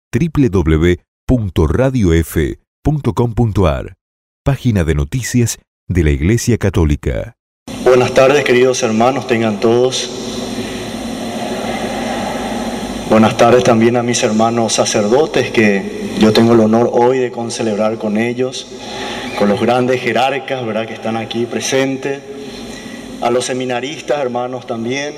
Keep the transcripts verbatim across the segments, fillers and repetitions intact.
doble u doble u doble u punto radio f punto com punto a r, página de noticias de la Iglesia Católica. Buenas tardes, queridos hermanos, tengan todos. Buenas tardes también a mis hermanos sacerdotes, que yo tengo el honor hoy de concelebrar con ellos, con los grandes jerarcas, ¿verdad?, que están aquí presentes, a los seminaristas, hermanos también.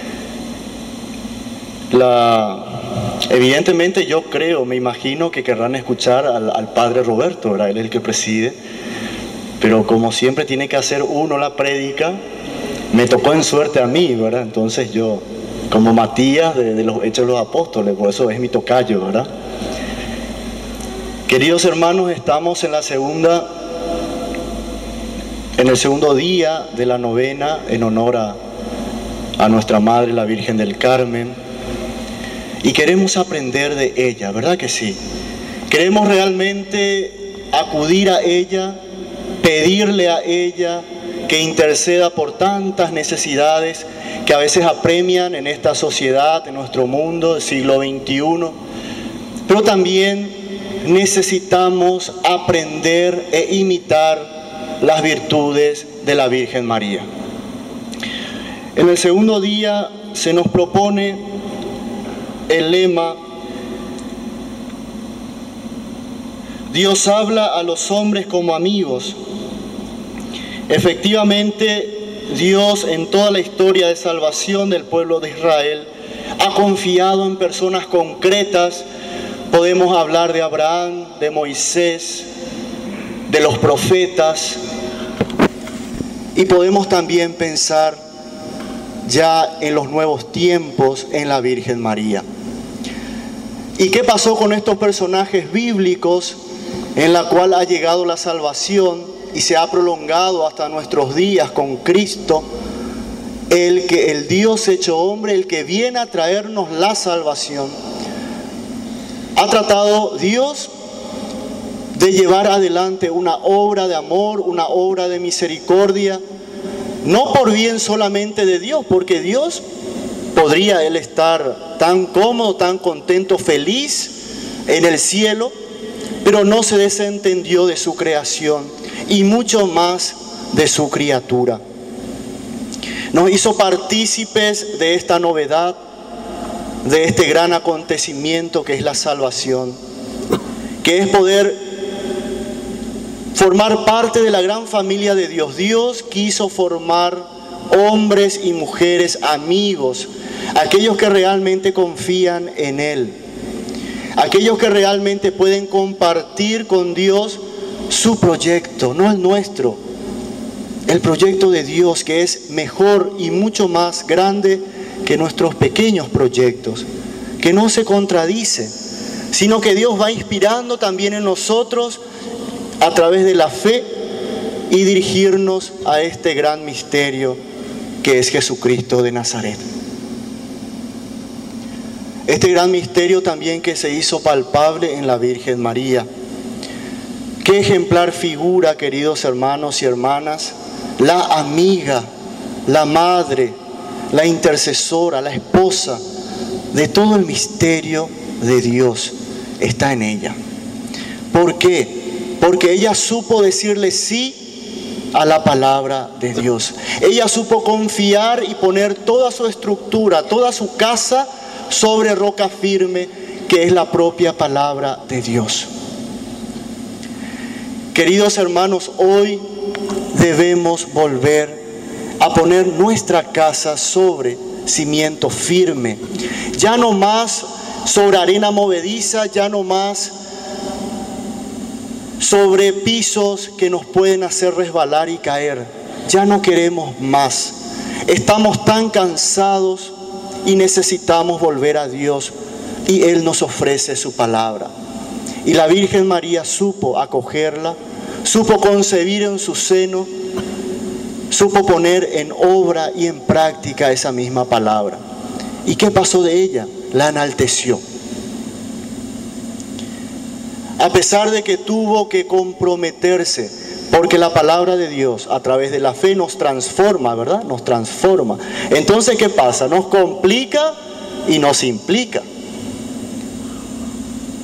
La, evidentemente yo creo, me imagino que querrán escuchar al, al Padre Roberto, ¿verdad?, él es el que preside, pero como siempre tiene que hacer uno la prédica, me tocó en suerte a mí, ¿verdad? Entonces yo, como Matías de, de los Hechos de los Apóstoles, por eso es mi tocayo, ¿verdad? Queridos hermanos, estamos en la segunda, en el segundo día de la novena en honor a, a nuestra Madre, la Virgen del Carmen, y queremos aprender de ella, ¿verdad que sí? Queremos realmente acudir a ella, pedirle a ella que interceda por tantas necesidades que a veces apremian en esta sociedad, en nuestro mundo del siglo veintiuno, pero también necesitamos aprender e imitar las virtudes de la Virgen María. En el segundo día se nos propone el lema: Dios habla a los hombres como amigos. Efectivamente, Dios en toda la historia de salvación del pueblo de Israel ha confiado en personas concretas. Podemos hablar de Abraham, de Moisés, de los profetas, y podemos también pensar ya en los nuevos tiempos en la Virgen María. ¿Y qué pasó con estos personajes bíblicos en la cual ha llegado la salvación y se ha prolongado hasta nuestros días con Cristo, el que el Dios hecho hombre, el que viene a traernos la salvación? Ha tratado Dios de llevar adelante una obra de amor, una obra de misericordia, no por bien solamente de Dios, porque Dios podría Él estar tan cómodo, tan contento, feliz en el cielo, pero no se desentendió de su creación y mucho más de su criatura. Nos hizo partícipes de esta novedad, de este gran acontecimiento que es la salvación, que es poder formar parte de la gran familia de Dios. Dios quiso formar hombres y mujeres amigos, aquellos que realmente confían en Él, aquellos que realmente pueden compartir con Dios su proyecto, no el nuestro, el proyecto de Dios, que es mejor y mucho más grande que nuestros pequeños proyectos, que no se contradice, sino que Dios va inspirando también en nosotros a través de la fe y dirigirnos a este gran misterio que es Jesucristo de Nazaret. Este gran misterio también que se hizo palpable en la Virgen María. Qué ejemplar figura, queridos hermanos y hermanas, la amiga, la madre, la intercesora, la esposa de todo el misterio de Dios está en ella. ¿Por qué? Porque ella supo decirle sí a la palabra de Dios. Ella supo confiar y poner toda su estructura, toda su casa sobre roca firme, que es la propia palabra de Dios. Queridos hermanos, hoy debemos volver a poner nuestra casa sobre cimiento firme, ya no más sobre arena movediza, ya no más sobre pisos que nos pueden hacer resbalar y caer. Ya no queremos más. Estamos tan cansados y necesitamos volver a Dios, y Él nos ofrece su palabra. Y la Virgen María supo acogerla, supo concebir en su seno, supo poner en obra y en práctica esa misma palabra. ¿Y qué pasó de ella? La enalteció. A pesar de que tuvo que comprometerse, porque la palabra de Dios a través de la fe nos transforma, ¿verdad? Nos transforma. Entonces, ¿qué pasa? Nos complica y nos implica.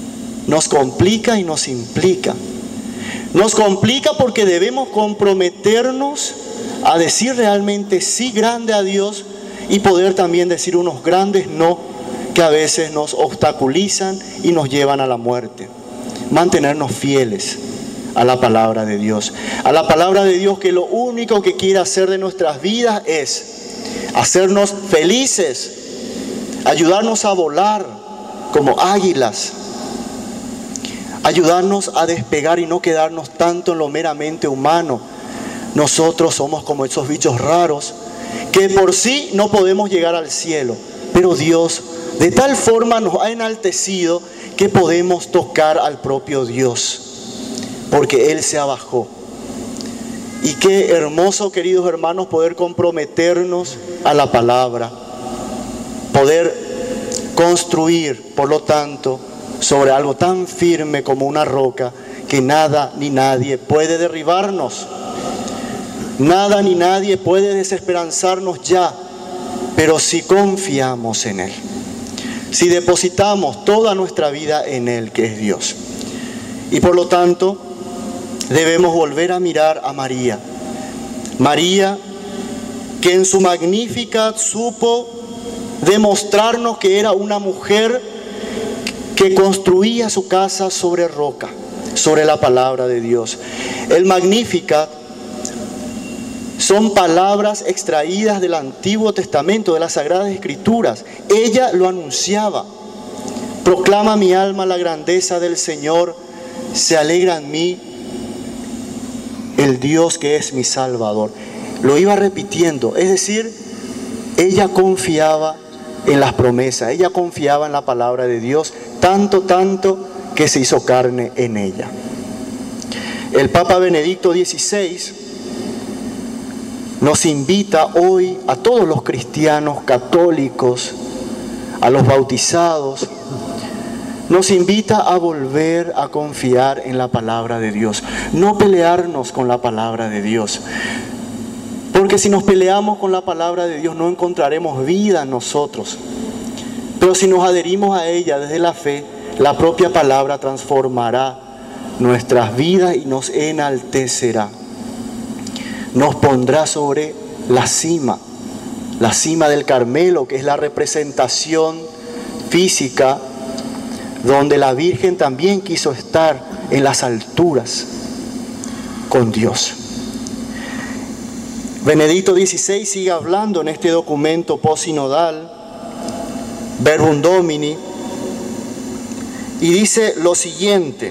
nos complica y nos implica. Nos complica porque debemos comprometernos a decir realmente sí grande a Dios y poder también decir unos grandes no que a veces nos obstaculizan y nos llevan a la muerte. Mantenernos fieles a la palabra de Dios. A la palabra de Dios, que lo único que quiere hacer de nuestras vidas es hacernos felices, ayudarnos a volar como águilas, ayudarnos a despegar y no quedarnos tanto en lo meramente humano. Nosotros somos como esos bichos raros que por sí no podemos llegar al cielo, pero Dios de tal forma nos ha enaltecido que podemos tocar al propio Dios, porque Él se abajó. Y qué hermoso, queridos hermanos, poder comprometernos a la palabra, poder construir, por lo tanto, sobre algo tan firme como una roca que nada ni nadie puede derribarnos. Nada ni nadie puede desesperanzarnos ya, pero si confiamos en Él, si depositamos toda nuestra vida en Él, que es Dios. Y por lo tanto, debemos volver a mirar a María. María, que en su Magnificat supo demostrarnos que era una mujer que construía su casa sobre roca, sobre la palabra de Dios. El Magnificat son palabras extraídas del Antiguo Testamento, de las Sagradas Escrituras. Ella lo anunciaba. Proclama mi alma la grandeza del Señor, se alegra en mí el Dios que es mi Salvador. Lo iba repitiendo, es decir, ella confiaba en las promesas, ella confiaba en la palabra de Dios, tanto, tanto que se hizo carne en ella. El Papa Benedicto dieciséis nos invita hoy a todos los cristianos católicos, a los bautizados, nos invita a volver a confiar en la palabra de Dios, no pelearnos con la palabra de Dios, porque si nos peleamos con la palabra de Dios no encontraremos vida en nosotros, pero si nos adherimos a ella desde la fe, la propia palabra transformará nuestras vidas y nos enaltecerá, nos pondrá sobre la cima, la cima del Carmelo, que es la representación física donde la Virgen también quiso estar en las alturas con Dios. Benedicto dieciséis sigue hablando en este documento posinodal, Verbum Domini, y dice lo siguiente: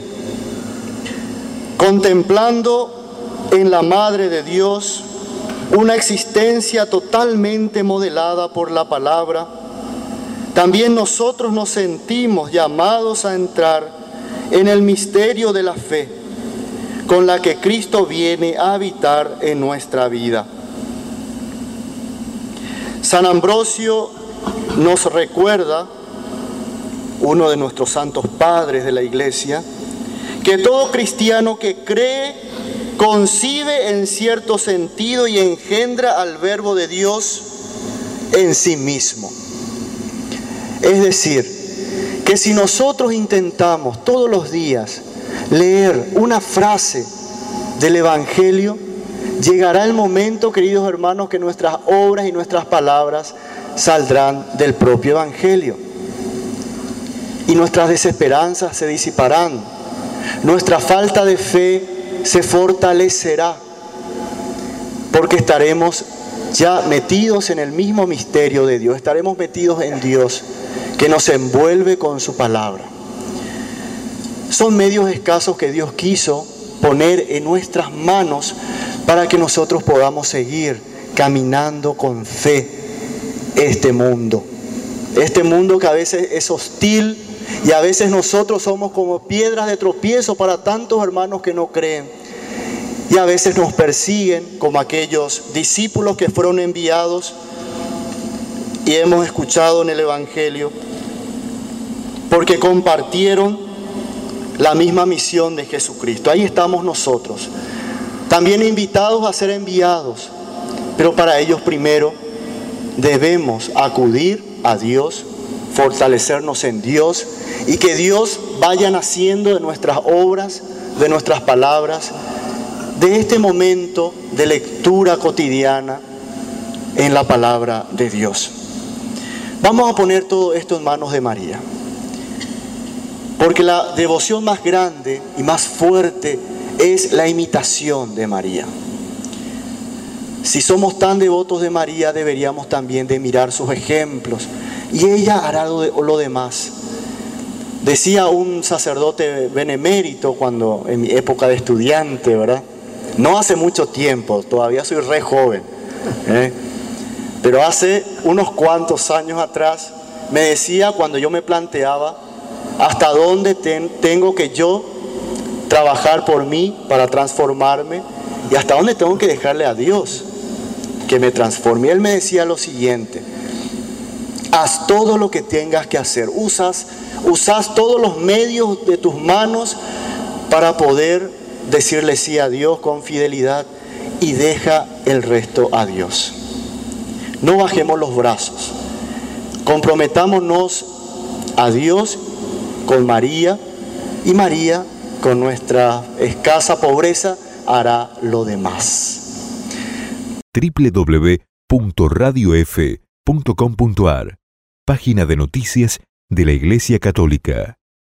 contemplando en la Madre de Dios una existencia totalmente modelada por la palabra, también nosotros nos sentimos llamados a entrar en el misterio de la fe, con la que Cristo viene a habitar en nuestra vida. San Ambrosio nos recuerda, uno de nuestros santos padres de la Iglesia, que todo cristiano que cree, concibe en cierto sentido y engendra al Verbo de Dios en sí mismo. Es decir, que si nosotros intentamos todos los días leer una frase del Evangelio, llegará el momento, queridos hermanos, que nuestras obras y nuestras palabras saldrán del propio Evangelio. Y nuestras desesperanzas se disiparán. Nuestra falta de fe se fortalecerá, porque estaremos ya metidos en el mismo misterio de Dios, estaremos metidos en Dios, que nos envuelve con su palabra. Son medios escasos que Dios quiso poner en nuestras manos para que nosotros podamos seguir caminando con fe este mundo. Este mundo que a veces es hostil y a veces nosotros somos como piedras de tropiezo para tantos hermanos que no creen. Y a veces nos persiguen como aquellos discípulos que fueron enviados y hemos escuchado en el Evangelio, porque compartieron la misma misión de Jesucristo. Ahí estamos nosotros, también invitados a ser enviados, pero para ellos primero debemos acudir a Dios fortalecernos en Dios y que Dios vaya naciendo de nuestras obras, de nuestras palabras, de este momento de lectura cotidiana en la palabra de Dios. Vamos a poner todo esto en manos de María, porque la devoción más grande y más fuerte es la imitación de María. Si somos tan devotos de María, deberíamos también de mirar sus ejemplos, y ella hará lo, de, lo demás. Decía un sacerdote benemérito cuando en mi época de estudiante, ¿verdad? No hace mucho tiempo, todavía soy re joven, ¿eh? Pero hace unos cuantos años atrás me decía, cuando yo me planteaba hasta dónde ten, tengo que yo trabajar por mí para transformarme y hasta dónde tengo que dejarle a Dios que me transforme. Y él me decía lo siguiente: haz todo lo que tengas que hacer, usas, usas todos los medios de tus manos para poder decirle sí a Dios con fidelidad y deja el resto a Dios. No bajemos los brazos, comprometámonos a Dios con María, y María con nuestra escasa pobreza hará lo demás. doble u doble u doble u punto radio f punto com punto a r, página de noticias de la Iglesia Católica.